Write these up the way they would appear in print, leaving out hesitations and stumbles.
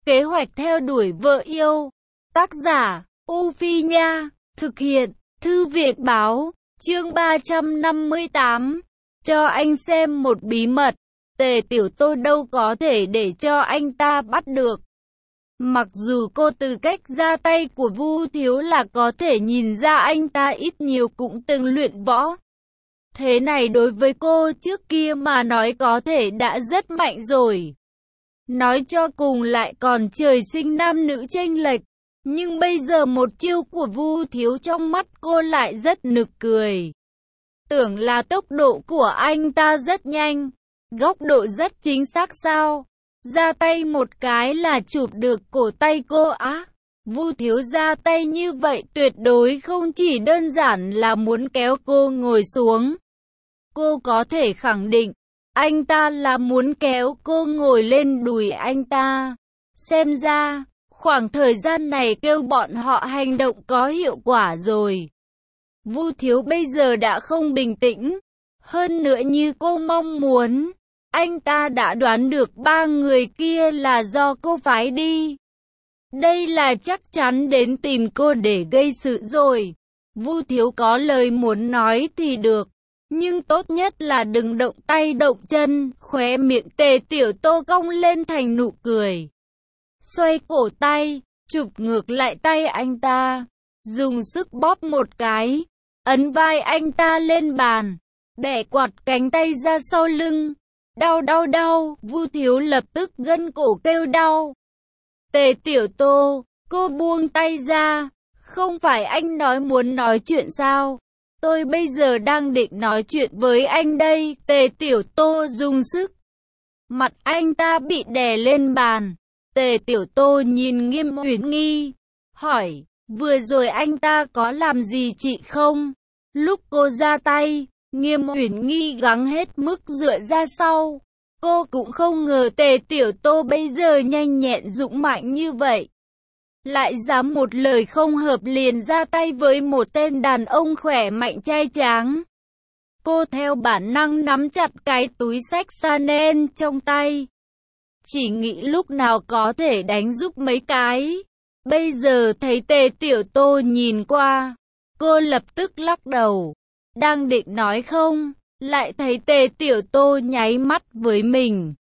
Kế hoạch theo đuổi vợ yêu. Tác giả, U Phi Nha. Thực hiện, Thư viện Báo. Chương 358. Cho anh xem một bí mật. Tề Tiểu Tô đâu có thể để cho anh ta bắt được. Mặc dù cô từ cách ra tay của Vu Thiếu là có thể nhìn ra anh ta ít nhiều cũng từng luyện võ. Thế này đối với cô trước kia mà nói có thể đã rất mạnh rồi. Nói cho cùng lại còn trời sinh nam nữ chênh lệch. Nhưng bây giờ một chiêu của Vu Thiếu trong mắt cô lại rất nực cười. Tưởng là tốc độ của anh ta rất nhanh, góc độ rất chính xác sao? Ra tay một cái là chụp được cổ tay cô á. Vu Thiếu ra tay như vậy tuyệt đối không chỉ đơn giản là muốn kéo cô ngồi xuống. Cô có thể khẳng định, anh ta là muốn kéo cô ngồi lên đùi anh ta. Xem ra, khoảng thời gian này kêu bọn họ hành động có hiệu quả rồi. Vu Thiếu bây giờ đã không bình tĩnh. Hơn nữa như cô mong muốn, anh ta đã đoán được ba người kia là do cô phái đi. Đây là chắc chắn đến tìm cô để gây sự rồi. Vu Thiếu có lời muốn nói thì được, nhưng tốt nhất là đừng động tay động chân. Khóe miệng Tề Tiểu Tô cong lên thành nụ cười. Xoay cổ tay, chụp ngược lại tay anh ta, dùng sức bóp một cái, ấn vai anh ta lên bàn, bẻ quạt cánh tay ra sau lưng. Đau đau đau, Vu Thiếu lập tức gân cổ kêu đau. Tề Tiểu Tô, cô buông tay ra, không phải anh nói muốn nói chuyện sao? Tôi bây giờ đang định nói chuyện với anh đây. Tề Tiểu Tô dùng sức. Mặt anh ta bị đè lên bàn. Tề Tiểu Tô nhìn Nghiêm Uyển Nghi, hỏi, vừa rồi anh ta có làm gì chị không? Lúc cô ra tay, Nghiêm Uyển Nghi gắng hết mức dựa ra sau. Cô cũng không ngờ Tề Tiểu Tô bây giờ nhanh nhẹn dũng mạnh như vậy. Lại dám một lời không hợp liền ra tay với một tên đàn ông khỏe mạnh trai tráng. Cô theo bản năng nắm chặt cái túi xách Chanel trong tay. Chỉ nghĩ lúc nào có thể đánh giúp mấy cái. Bây giờ thấy Tề Tiểu Tô nhìn qua, cô lập tức lắc đầu. Đang định nói không, lại thấy Tề Tiểu Tô nháy mắt với mình.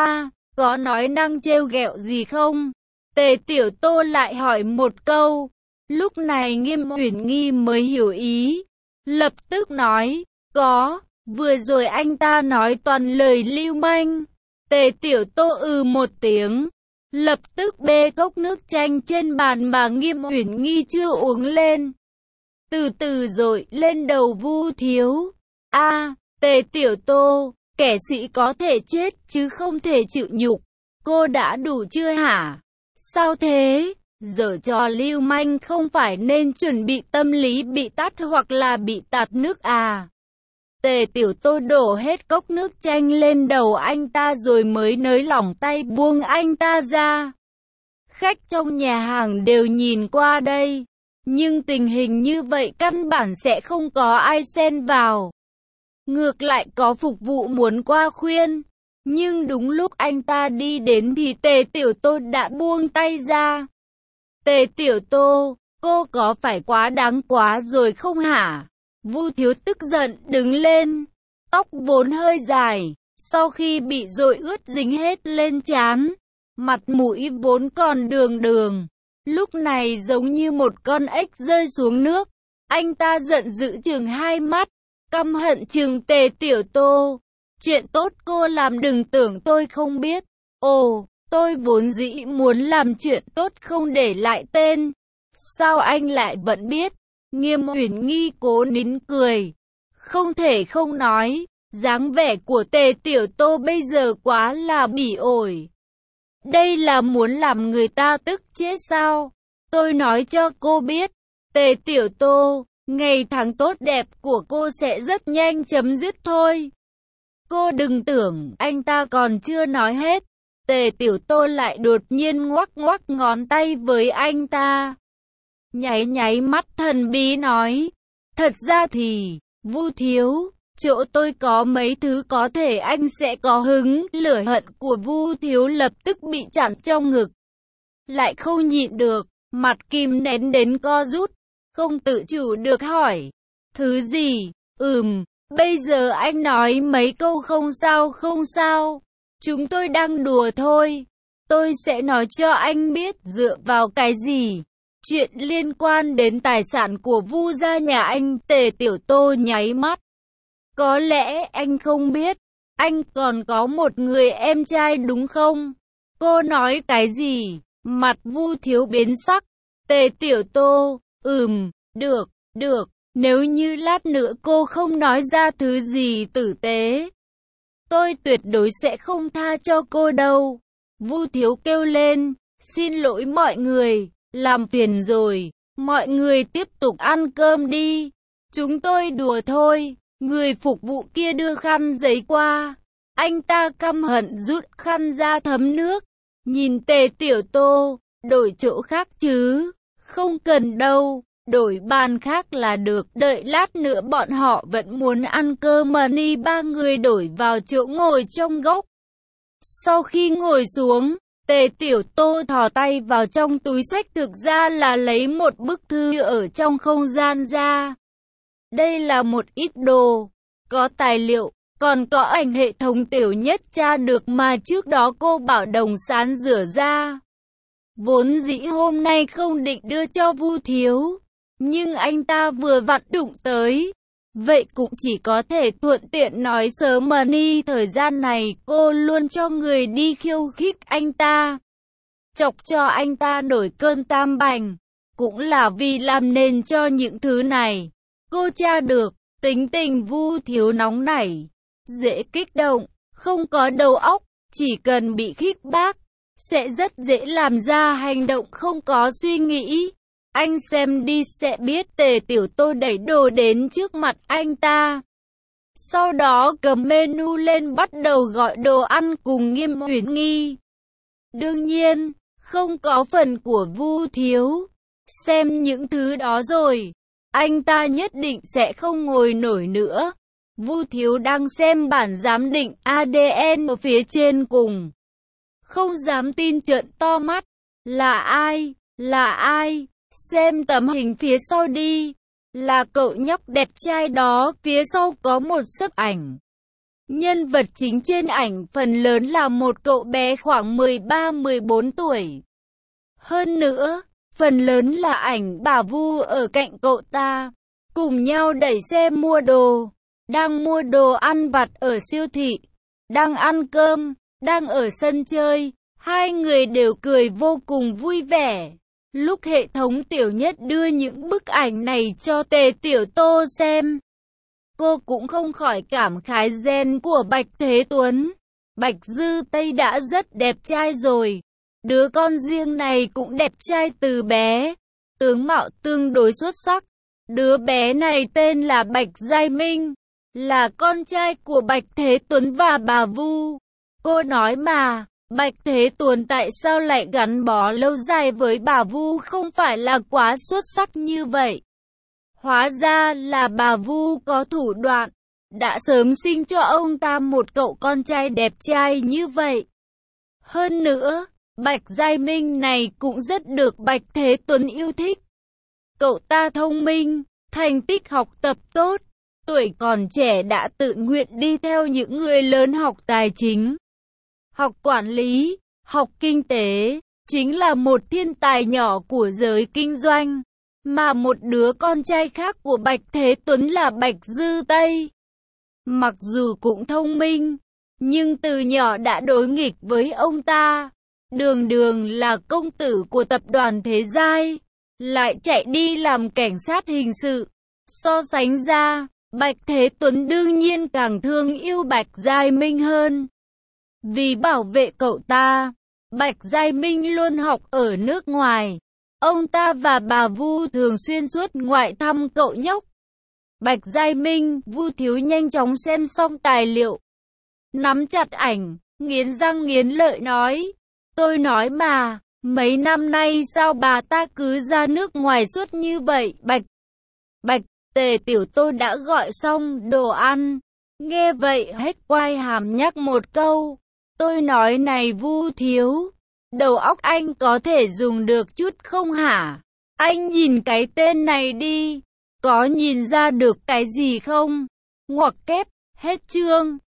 Có nói năng trêu ghẹo gì không? Tề Tiểu Tô lại hỏi một câu. Lúc này Nghiêm Uyển Nghi mới hiểu ý. Lập tức nói, có, vừa rồi anh ta nói toàn lời lưu manh. Tề Tiểu Tô một tiếng, lập tức bê cốc nước chanh trên bàn mà Nghiêm Uyển Nghi chưa uống lên. Từ từ rồi lên đầu Vu Thiếu. Tề Tiểu Tô, kẻ sĩ có thể chết chứ không thể chịu nhục. Cô đã đủ chưa hả? Sao thế? Giở trò lưu manh không phải nên chuẩn bị tâm lý bị tát hoặc là bị tạt nước à? Tề Tiểu Tô đổ hết cốc nước chanh lên đầu anh ta rồi mới nới lỏng tay buông anh ta ra. Khách trong nhà hàng đều nhìn qua đây, nhưng tình hình như vậy căn bản sẽ không có ai xen vào. Ngược lại có phục vụ muốn qua khuyên, nhưng đúng lúc anh ta đi đến thì Tề Tiểu Tô đã buông tay ra. Tề Tiểu Tô, cô có phải quá đáng quá rồi không hả? Vu Thiếu tức giận đứng lên, tóc vốn hơi dài, sau khi bị dội ướt dính hết lên trán, mặt mũi vốn còn đường đường, lúc này giống như một con ếch rơi xuống nước. Anh ta giận dữ trừng hai mắt, căm hận trừng Tề Tiểu Tô. Chuyện tốt cô làm đừng tưởng tôi không biết. Tôi vốn dĩ muốn làm chuyện tốt không để lại tên. Sao anh lại vẫn biết? Nghiêm Uyển Nghi cố nín cười. Không thể không nói, dáng vẻ của Tề Tiểu Tô bây giờ quá là bỉ ổi. Đây là muốn làm người ta tức chết sao? Tôi nói cho cô biết, Tề Tiểu Tô, ngày tháng tốt đẹp của cô sẽ rất nhanh chấm dứt thôi. Cô đừng tưởng anh ta còn chưa nói hết. Tề Tiểu Tô lại đột nhiên ngoắc ngoắc ngón tay với anh ta. Nháy nháy mắt thần bí nói. Thật ra thì, Vu Thiếu, chỗ tôi có mấy thứ có thể anh sẽ có hứng. Lửa hận của Vu Thiếu lập tức bị chặn trong ngực. lại không nhịn được, mặt Kim nén đến co rút, không tự chủ được hỏi. Thứ gì? Bây giờ anh nói mấy câu không sao không sao. Chúng tôi đang đùa thôi. Tôi sẽ nói cho anh biết dựa vào cái gì. Chuyện liên quan đến tài sản của Vu gia nhà anh. Tề Tiểu Tô nháy mắt. Có lẽ anh không biết, anh còn có một người em trai đúng không? Cô nói cái gì? Mặt Vu Thiếu biến sắc. Tề Tiểu Tô, được, nếu như lát nữa cô không nói ra thứ gì tử tế, tôi tuyệt đối sẽ không tha cho cô đâu. Vu Thiếu kêu lên, xin lỗi mọi người, làm phiền rồi, mọi người tiếp tục ăn cơm đi, chúng tôi đùa thôi. Người phục vụ kia đưa khăn giấy qua, anh ta căm hận rút khăn ra thấm nước, nhìn Tề Tiểu Tô, đổi chỗ khác chứ, không cần đâu, đổi bàn khác là được, đợi lát nữa bọn họ vẫn muốn ăn cơm mà. Ni ba người đổi vào chỗ ngồi trong góc. Sau khi ngồi xuống, Tề Tiểu Tô thò tay vào trong túi xách, thực ra là lấy một bức thư ở trong không gian ra. Đây là một ít đồ, có tài liệu, còn có ảnh hệ thống Tiểu Nhất tra được mà trước đó cô bảo Đồng Sán rửa ra. Vốn dĩ hôm nay không định đưa cho Vu Thiếu, nhưng anh ta vừa vặn đụng tới, vậy cũng chỉ có thể thuận tiện nói sớm mà. Thời gian này cô luôn cho người đi khiêu khích anh ta, chọc cho anh ta nổi cơn tam bành, cũng là vì làm nên cho những thứ này. Cô tra được, tính tình Vu Thiếu nóng nảy, dễ kích động, không có đầu óc, chỉ cần bị khích bác, sẽ rất dễ làm ra hành động không có suy nghĩ. Anh xem đi sẽ biết. Tề Tiểu Tô đẩy đồ đến trước mặt anh ta. Sau đó cầm menu lên bắt đầu gọi đồ ăn cùng Nghiêm Uyển Nghi. Đương nhiên, không có phần của Vu Thiếu. Xem những thứ đó rồi, anh ta nhất định sẽ không ngồi nổi nữa. Vu Thiếu đang xem bản giám định ADN ở phía trên cùng, không dám tin trợn to mắt. Là ai? Là ai? Xem tấm hình phía sau đi. Là cậu nhóc đẹp trai đó. Phía sau có một sấp ảnh. Nhân vật chính trên ảnh phần lớn là một cậu bé khoảng 13-14 tuổi. Hơn nữa, phần lớn là ảnh bà Vu ở cạnh cậu ta, cùng nhau đẩy xe mua đồ, đang mua đồ ăn vặt ở siêu thị, đang ăn cơm, đang ở sân chơi. Hai người đều cười vô cùng vui vẻ. Lúc hệ thống Tiểu Nhất đưa những bức ảnh này cho Tề Tiểu Tô xem, cô cũng không khỏi cảm khái gen của Bạch Thế Tuấn. Bạch Dư Tây đã rất đẹp trai rồi, đứa con riêng này cũng đẹp trai từ bé, tướng mạo tương đối xuất sắc. Đứa bé này tên là Bạch Giai Minh, là con trai của Bạch Thế Tuấn và bà Vu. Cô nói mà, Bạch Thế Tuấn tại sao lại gắn bó lâu dài với bà Vu, không phải là quá xuất sắc như vậy? Hóa ra là bà Vu có thủ đoạn, đã sớm sinh cho ông ta một cậu con trai đẹp trai như vậy. Hơn nữa, Bạch Giai Minh này cũng rất được Bạch Thế Tuấn yêu thích. Cậu ta thông minh, thành tích học tập tốt, tuổi còn trẻ đã tự nguyện đi theo những người lớn học tài chính, học quản lý, học kinh tế, chính là một thiên tài nhỏ của giới kinh doanh. Mà một đứa con trai khác của Bạch Thế Tuấn là Bạch Dư Tây. Mặc dù cũng thông minh, nhưng từ nhỏ đã đối nghịch với ông ta. Đường đường là công tử của tập đoàn Thế Giai, lại chạy đi làm cảnh sát hình sự. So sánh ra, Bạch Thế Tuấn đương nhiên càng thương yêu Bạch Giai Minh hơn. Vì bảo vệ cậu ta, Bạch Giai Minh luôn học ở nước ngoài. Ông ta và bà Vu thường xuyên xuất ngoại thăm cậu nhóc. Bạch Giai Minh, Vu Thiếu nhanh chóng xem xong tài liệu, nắm chặt ảnh, nghiến răng nghiến lợi nói. Tôi nói mà, mấy năm nay sao bà ta cứ ra nước ngoài suốt như vậy? Bạch, Tề Tiểu Tô đã gọi xong đồ ăn. Nghe vậy hết quai hàm nhắc một câu. Tôi nói này Vu Thiếu, Đầu óc anh có thể dùng được chút không hả? Anh nhìn cái tên này đi. Có nhìn ra được cái gì không? Ngoặc kép, hết chương.